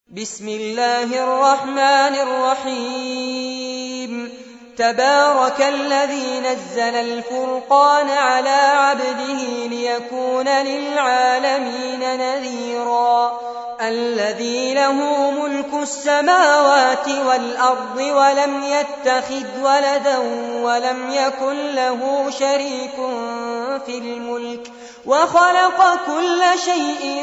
بسم الله الرحمن الرحيم تبارك الذي نزل الفرقان على عبده ليكون للعالمين نذيرا الذي له ملك السماوات والأرض ولم يتخذ ولدا ولم يكن له شريك في الملك وخلق كل شيء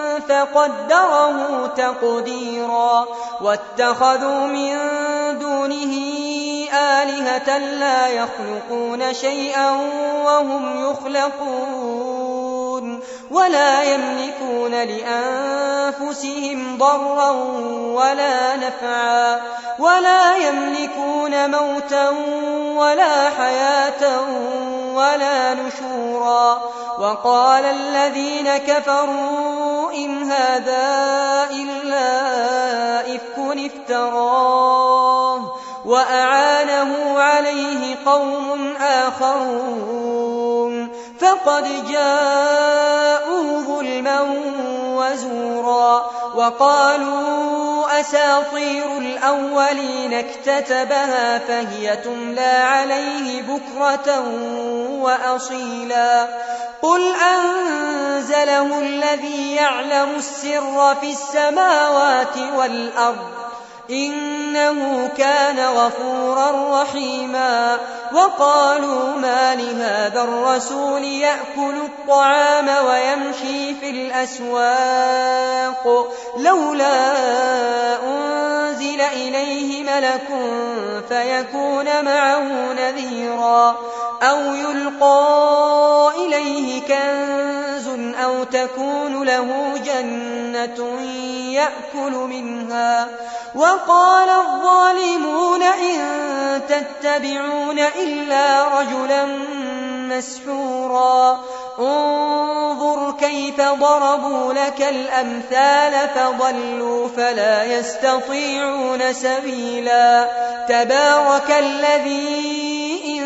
فقدره تقديرا واتخذوا من دونه آلهة لا يخلقون شيئا وهم يخلقون ولا يملكون لأنفسهم ضرا ولا نفعا ولا يملكون موتا ولا حياة ولا نشورا وقال الذين كفروا إن هذا إلا إفك افتراه وأعانه عليه قوم آخرون فقد جاءوا ظلما وزورا وقالوا أساطير الأولين اكتتبها فهي تملى عليه بكرة وأصيلا قل أنزله الذي يعلم السر في السماوات والأرض إنه كان غفورا رحيما وقالوا ما لهذا الرسول يأكل الطعام ويمشي في الأسواق لولا أنزل إليه ملك فيكون معه نذيرا أو يلقى إليه كنز أو تكون له جنة يأكل منها وقال الظالمون إن تتبعون إلا رجلا مسحورا انظر كيف ضربوا لك الأمثال فضلوا فلا يستطيعون سبيلا تبارك الذي إن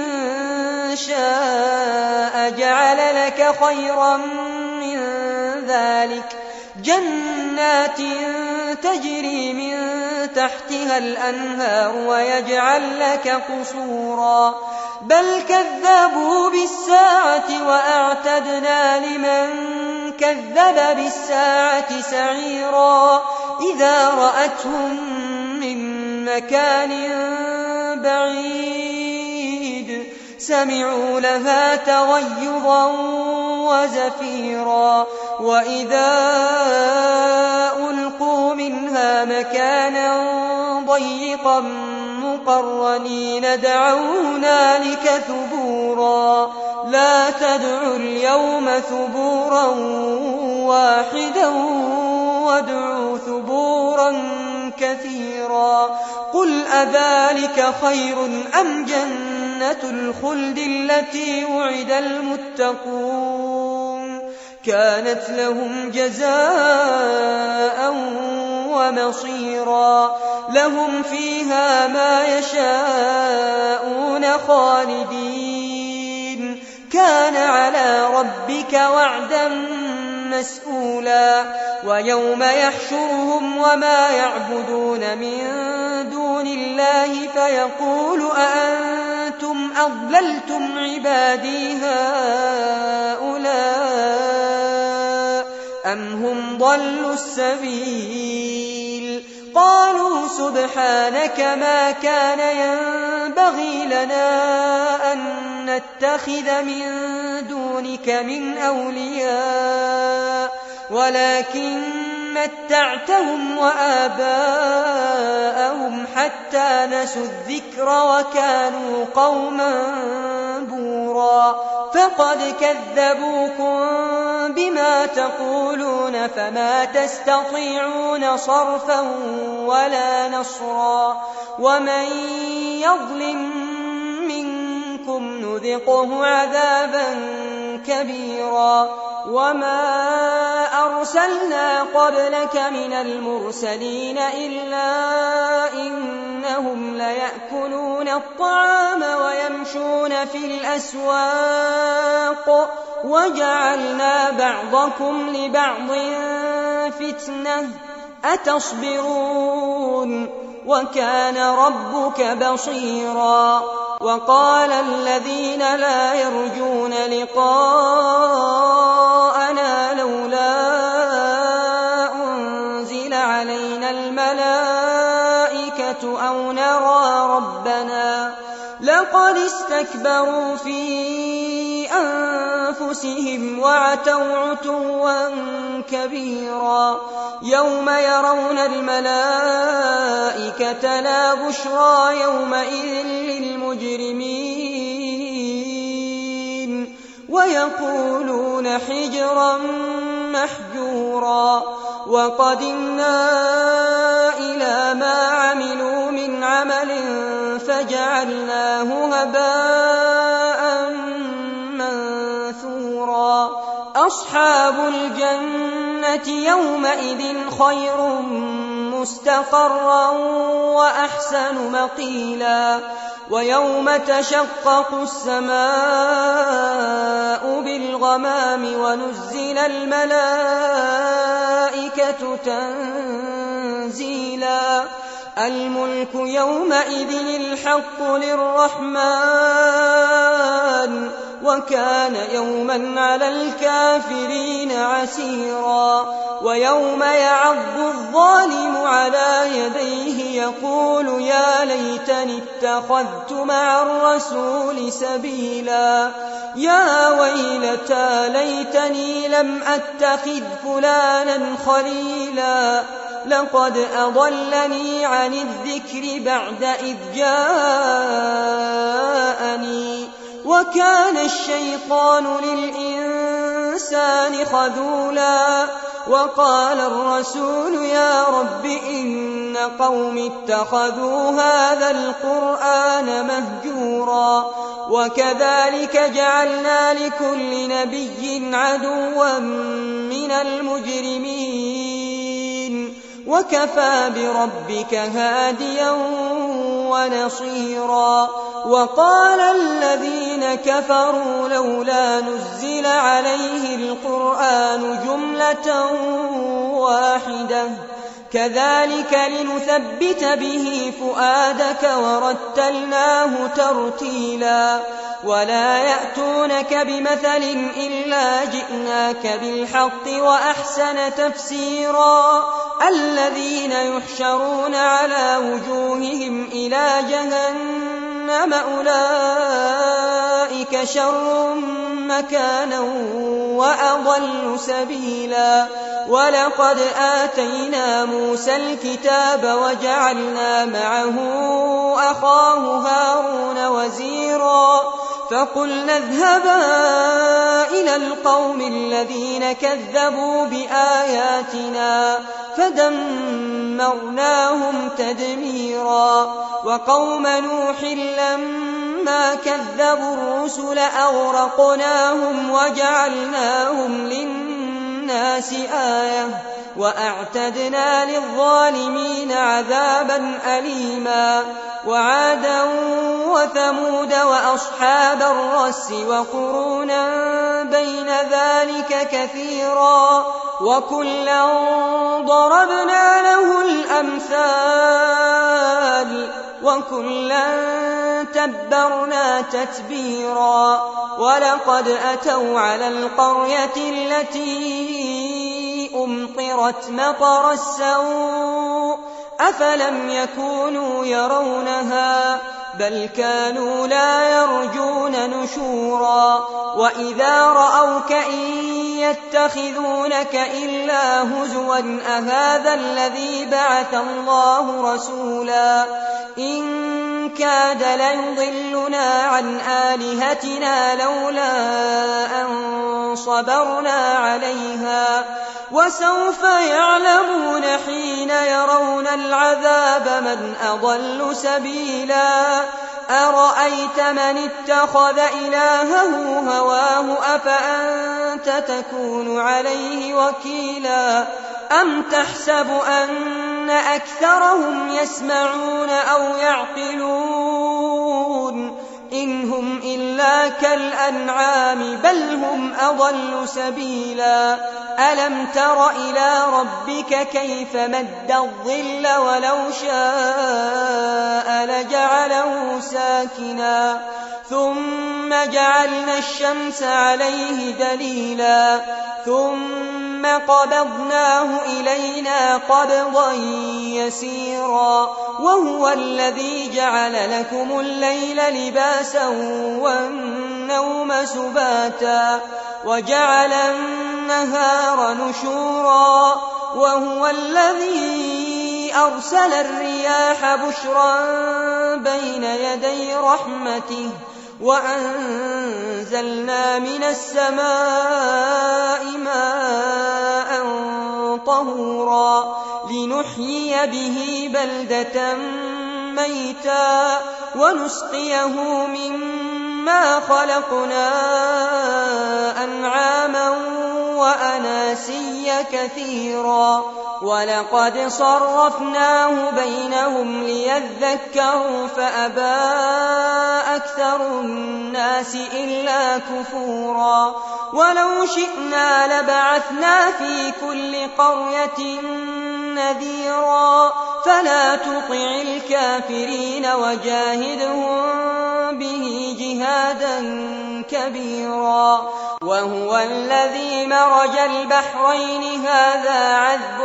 شاء جعل لك خيرا من ذلك جنات تجري من تحتها الأنهار ويجعل لك قصورا بل كذبوا بالساعة وأعتدنا لمن كذب بالساعة سعيرا إذا رأتهم من مكان بعيد سمعوا لها تغيظا وزفيرا وإذا ألقوا منها مكانا ضيقا مقرنين دعوا هنالك ثبورا لا تدعوا اليوم ثبورا واحدا وادعوا ثبورا كثيرا قل أذلك خير أم جنة الخلد التي وعد المتقون كانت لهم جزاء ومصيرا لهم فيها ما يشاءون خالدين كان على ربك وعدا مسئولا ويوم يحشرهم وما يعبدون من دون الله فيقول أأنتم أضللتم عبادي هؤلاء أم هم ضلوا السبيل قالوا سبحانك ما كان ينبغي لنا أن نتخذ من دونك من أولياء ولكن متعتهم وآباءهم حتى نسوا الذكر وكانوا قوما بورا فقد كذبوكم بما تقولون فما تستطيعون صرفا ولا نصرا ومن يظلم منكم نذقه عذابا كبيرا وما أرسلنا قبلك من المرسلين إلا إنهم ليأكلون الطعام ويمشون في الأسواق وجعلنا بعضكم لبعض فتنة أتصبرون وكان ربك بصيرا وقال الذين لا يرجون لقاءنا لولا أنزل علينا الملائكة أو نرى ربنا لقد استكبروا في أنفسهم وعتوا عتوا كبيرا يوم يرون الملائكة لا بشرى يومئذ للمجرمين ويقولون حجرا محجورا وقدمنا إلى ما عملوا من عمل فجعلناه هباء منثورا أصحاب الجنة يومئذ خير مستقرا وأحسن مقيلا ويوم تشقق السماء بالغمام ونزل الملائكة تنزيلا الملك يومئذ الحق للرحمن وكان يوما على الكافرين عسيرا ويوم يعض الظالم على يديه يقول يا ليتني اتخذت مع الرسول سبيلا يا ويلتى ليتني لم أتخذ فلانا خليلا لقد أضلني عن الذكر بعد إذ جاءني وكان الشيطان للإنسان خذولا وقال الرسول يا رب إن قوم اتخذوا هذا القرآن مهجورا وكذلك جعلنا لكل نبي عدوا من المجرمين وكفى بربك هاديا ونصيرا وقال الذين كفروا لولا نزل عليه القرآن جملة واحدة كذلك لنثبت به فؤادك ورتلناه ترتيلا ولا يأتونك بمثل إلا جئناك بالحق وأحسن تفسيرا الذين يحشرون على وجوههم إلى جهنم أولئك شر مكانا وأضل سبيلا ولقد آتينا موسى الكتاب وجعلنا معه أخاه هارون وزيرا فقلنا اذهبا إلى القوم الذين كذبوا بآياتنا فدمرناهم تدميرا وقوم نوح لما كذبوا الرسل أغرقناهم وجعلناهم للناس آية وأعتدنا للظالمين عذابا أليما وعادا وثمود وأصحاب الرس وقرونا بين ذلك كثيرا وكلا ضربنا له الأمثال وكلا تبرنا تتبيرا ولقد أتوا على القرية التي أمطرت مطر السوء أفلم يكونوا يرونها بل كانوا لا يرجون نشورا وإذا رأوك إن يتخذونك إلا هزوا أهذا الذي بعث الله رسولا إن كاد ليضلنا عن آلهتنا لولا أن صبرنا عليها وسوف يعلمون حين يرون العذاب من أضل سبيلا أرأيت من اتخذ إلهه هواه أفأنت تكون عليه وكيلا أم تحسب أن أكثرهم يسمعون أو يعقلون إن هم إلا كالأنعام بل هم أضل سبيلا ألم تر إلى ربك كيف مد الظل ولو شاء لجعله ساكنا ثم جعلنا الشمس عليه دليلا ثم قبضناه إلينا قبضا يسيرا وهو الذي جعل لكم الليل لباسا والنوم سباتا وجعل النهار نشورا وهو الذي أرسل الرياح بشرا بين يدي رحمته وأنزلنا من السماء ماء طهورا لنحيي به بلدة ميتا ونسقيه مما خلقنا أنعاما وأناسيا كثيرا ولقد صرفناه بينهم ليذكروا فأبى أكثر الناس إلا كفورا ولو شئنا لبعثنا في كل قرية نذيرا فلا تطع الكافرين وجاهدهم به جهادا كبيرا وهو الذي مرج البحرين هذا عذب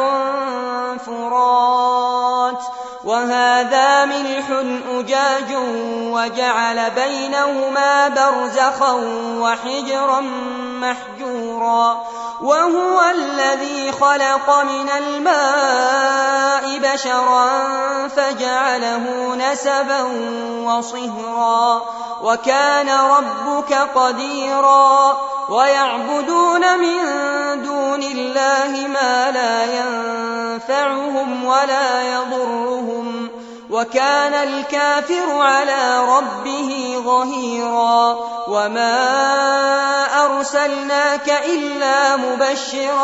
فرات وهذا ملح أجاج وجعل بينهما برزخا وحجرا محجورا وهو الذي خلق من الماء بشرا فجعله نسبا وصهرا وكان ربك قديرا ويعبدون من دون الله ما لا ينفعهم ولا يضرهم وكان الكافر على ربه ظهيرا وما أرسلناك إلا مبشرا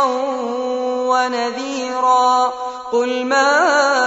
ونذيرا قل ما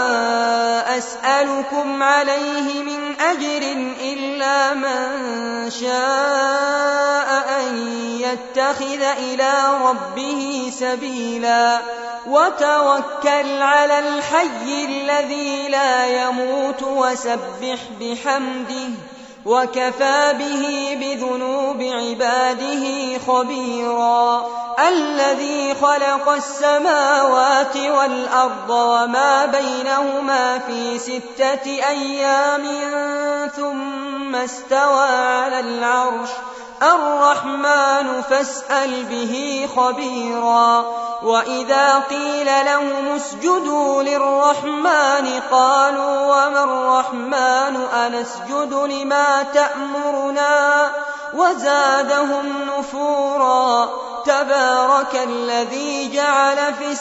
أسألكم عليه من أجر إلا من شاء أن يتخذ إلى ربه سبيلا وتوكل على الحي الذي لا يموت وسبح بحمده وكفى به بذنوب عباده خبيرا الذي خلق السماوات والأرض وما بينهما في 6 أيام ثم استوى على العرش الرحمن فاسأل به خبيرا وإذا قيل لهم اسجدوا للرحمن قالوا وما الرحمن أنسجد لما تأمرنا وزادهم نفورا تبارك الذي جعل في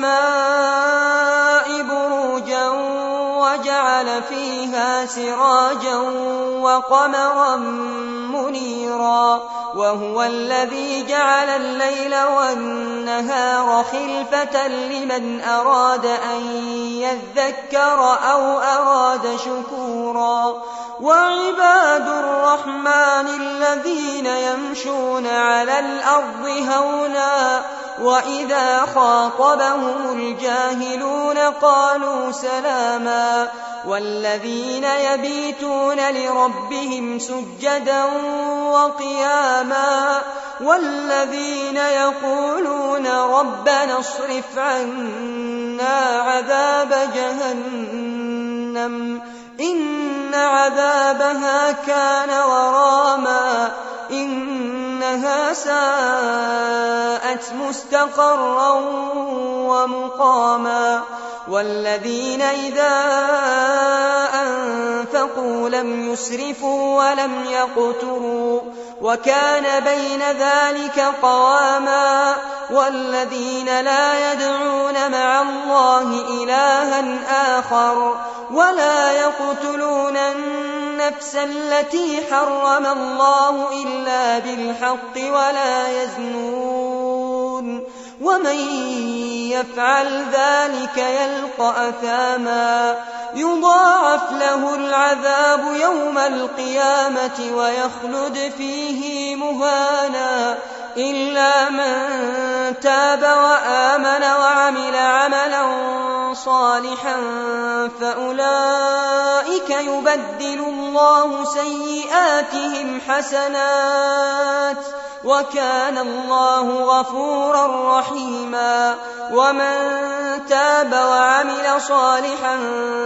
السماء بروجا وجعل فيها سراجا وقمرا منيرا وهو الذي جعل الليل والنهار خلفة لمن أراد أن يذكر أو أراد شكورا وعباد الرحمن الذين يمشون على الأرض هونا وإذا خاطبهم الجاهلون قالوا سلاما والذين يبيتون لربهم سجدا وقياما والذين يقولون ربنا اصرف عنا عذاب جهنم إن عذابها كان غراما إنها ساءت مستقرا ومقاما والذين إذا أنفقوا لم يسرفوا ولم يقتروا وكان بين ذلك قواما والذين لا يدعون مع الله إلها آخر ولا يقتلون النفس التي حرم الله إلا بالحق ولا يزنون ومن يفعل ذلك يلقى أثاما يضاعف له العذاب يوم القيامة ويخلد فيه مهانا إلا من تاب وآمن وعمل عملا صالحا فأولئك يبدل الله سيئاتهم حسنات وكان الله غفورا رحيما ومن تاب وعمل صالحا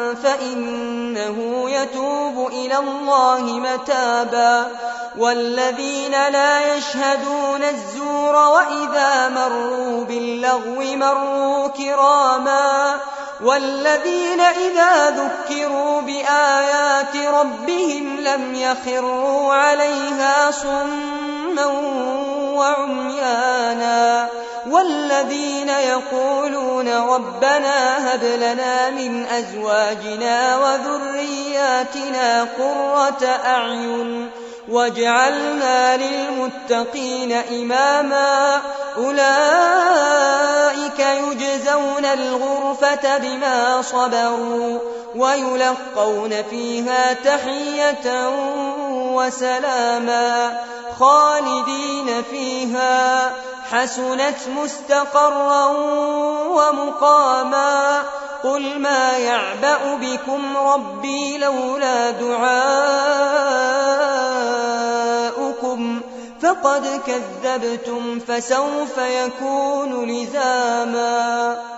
فإنه يتوب إلى الله متابا والذين لا يشهدون الزور وإذا مروا باللغو مروا كراما والذين إذا ذكروا بآيات ربهم لم يخروا عليها صما وعميانا والذين يقولون ربنا هب لنا من أزواجنا وذرياتنا قرة أعين واجعلنا للمتقين إماما أولئك يجزون الغرفة بما صبروا ويلقون فيها تحية وسلاما خالدين فيها حسنت مستقرا ومقاما قل ما يعبأ بكم ربي لولا دعاؤكم فقد كذبتم فسوف يكون لزاما